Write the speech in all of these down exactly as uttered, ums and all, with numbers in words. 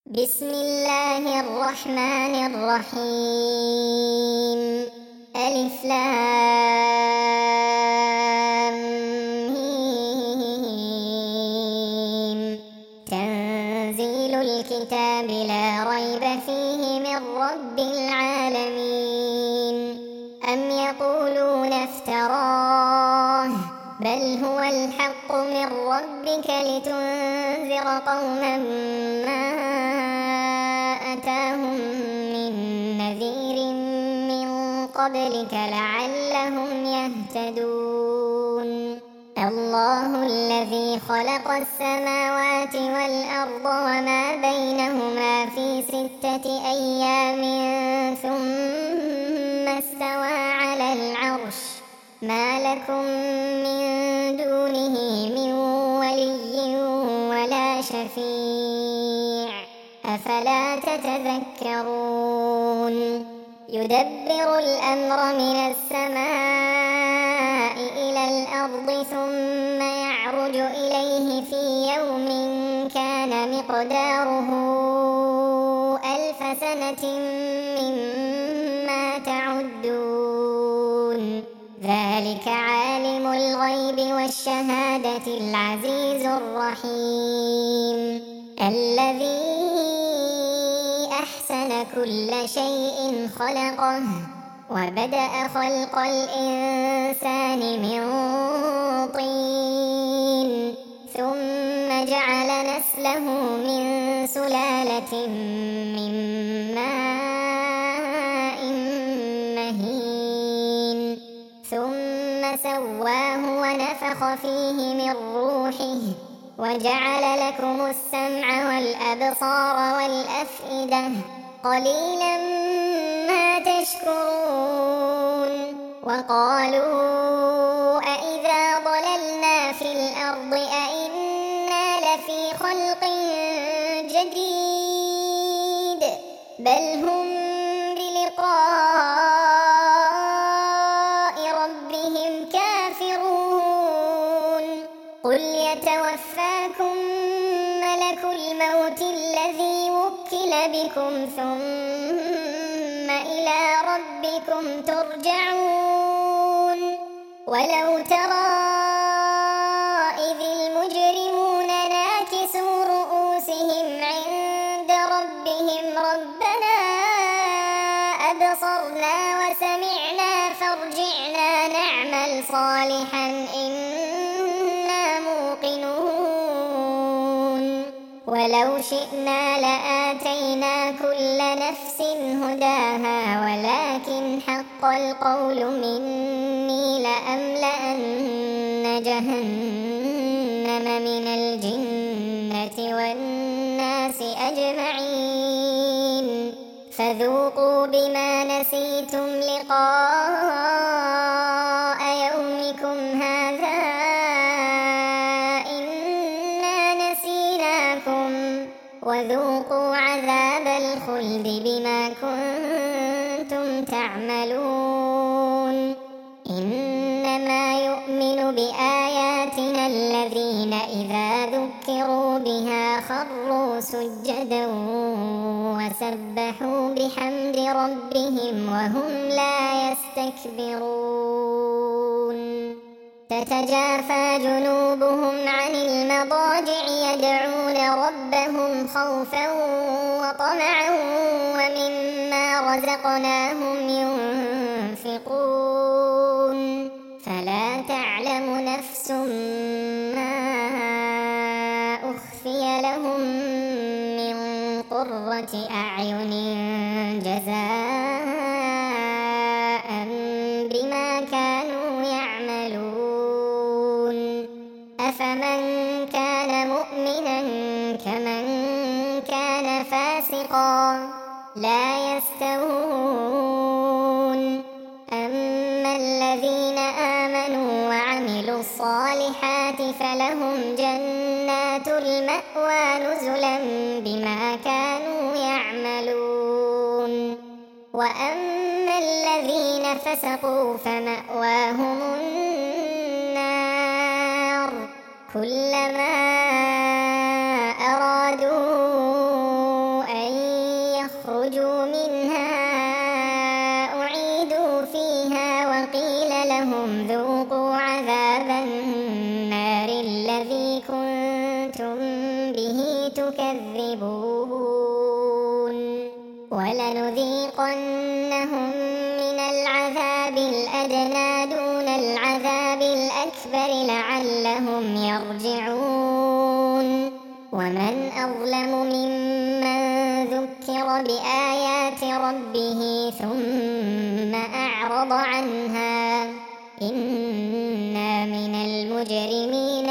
بسم الله الرحمن الرحيم. ألف لام ميم. تنزيل الكتاب لا ريب فيه من رب العالمين. أم يقولون افتراه بل هو الحق من ربك لتنذر قوما ما أتاهم من نذير من قبلك لعلهم يهتدون. الله الذي خلق السماوات والأرض وما بينهما في ستة أيام ثم استوى على العرش. ما لكم من دونه من ولي ولا شفيع أفلا تتذكرون. يدبر الأمر من السماء إلى الأرض ثم يعرج إليه في يوم كان مقداره ألف سنة مما تعدون. ذلك عالم الغيب والشهادة العزيز الرحيم الذي أحسن كل شيء خلقه وبدأ خلق الإنسان من طين ثم جعل نسله من سلالة من ماء مهين ثم سواه ونفخ فيه من روحه وجعل لكم السمع والأبصار والأفئدة قليلا ما تشكرون. وقالوا أإذا ضللنا في الأرض أإنا لفي خلق جديد بل هم بلقاء ربهم كافرون. قل يتوفاكم ملك الموت الذي وكل بكم ثم إلى ربكم ترجعون. ولو ترى إذ المجرمون ناكسوا رؤوسهم عند ربهم ربنا أبصرنا وسمعنا فارجعنا نعمل صالحا إنا موقنون. ولو شئنا لآتينا كل نفس هداها ولكن حق القول مني لأملأن جهنم من الجنة والناس أجمعين فذوقوا بما نسيتم لقاء يومكم هذا وذوقوا عذاب الخلد بما كنتم تعملون. إنما يؤمن بآياتنا الذين إذا ذكروا بها خروا سجدا وسبحوا بحمد ربهم وهم لا يستكبرون. تتجافى جنوبهم عن المضاجع يدعون ربهم خوفا وطمعا ومما رزقناهم ينفقون. فلا تعلم نفس ما أخفي لهم من قرة أعين جزاء بما كانوا يعملون. أفمن كان مؤمنا كمن كان فاسقا لا يستوون. أما الذين آمنوا وعملوا الصالحات فلهم جنات المأوى نزلا بما كانوا يعملون. وأما الذين فسقوا فمأواهم النار كلما أرادوا اخرجوا منها أعيدوا فيها وقيل لهم ذوقوا عذاب النار الذي كنتم به تكذبون ولنذيقنهم من العذاب الأدنى دون العذاب الأكبر لعلهم يرجعون ومن أظلم ممن ذكر بآيات ربه ثم أعرض عنها إنا من المجرمين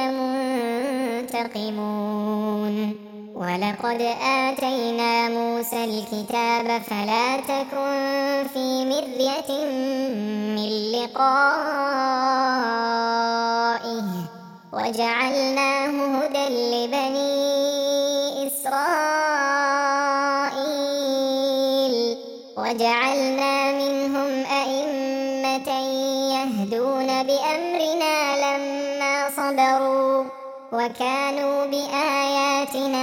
منتقمون ولقد آتينا موسى الكتاب فلا تكن في مرية من لقائه وجعلناه هدى لبني إسرائيل وجعلنا منهم أئمة يهدون بأمرنا لما صبروا وكانوا بآياتنا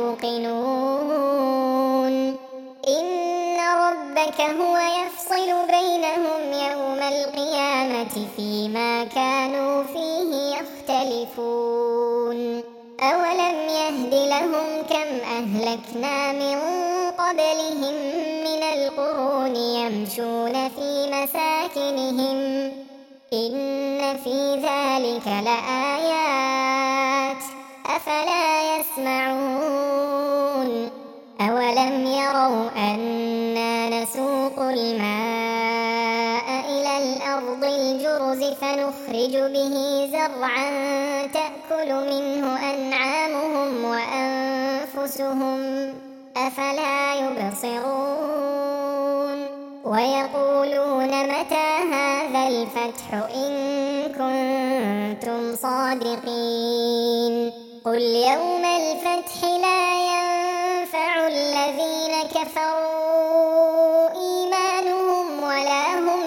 يوقنون إن ربك هو يفصل بينهم يوم القيامة فيما كانوا فيه يختلفون أولم يهد لهم كم أهلكنا من قبلهم من القرون يمشون في مساكنهم إن في ذلك لآيات أفلا يسمعون أولم يروا أنا نسوق الماء إلى الأرض الجرز فنخرج به زرعا تأكل منه أنعامهم وأنفسهم أفلا يبصرون ويقولون متى هذا الفتح إن كنتم صادقين قل يوم الفتح لا ينفع الذين كفروا إيمانهم ولا هم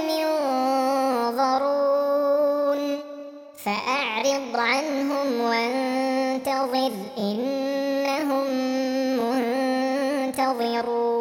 ينظرون فأعرض عنهم وانتظر إنهم منتظرون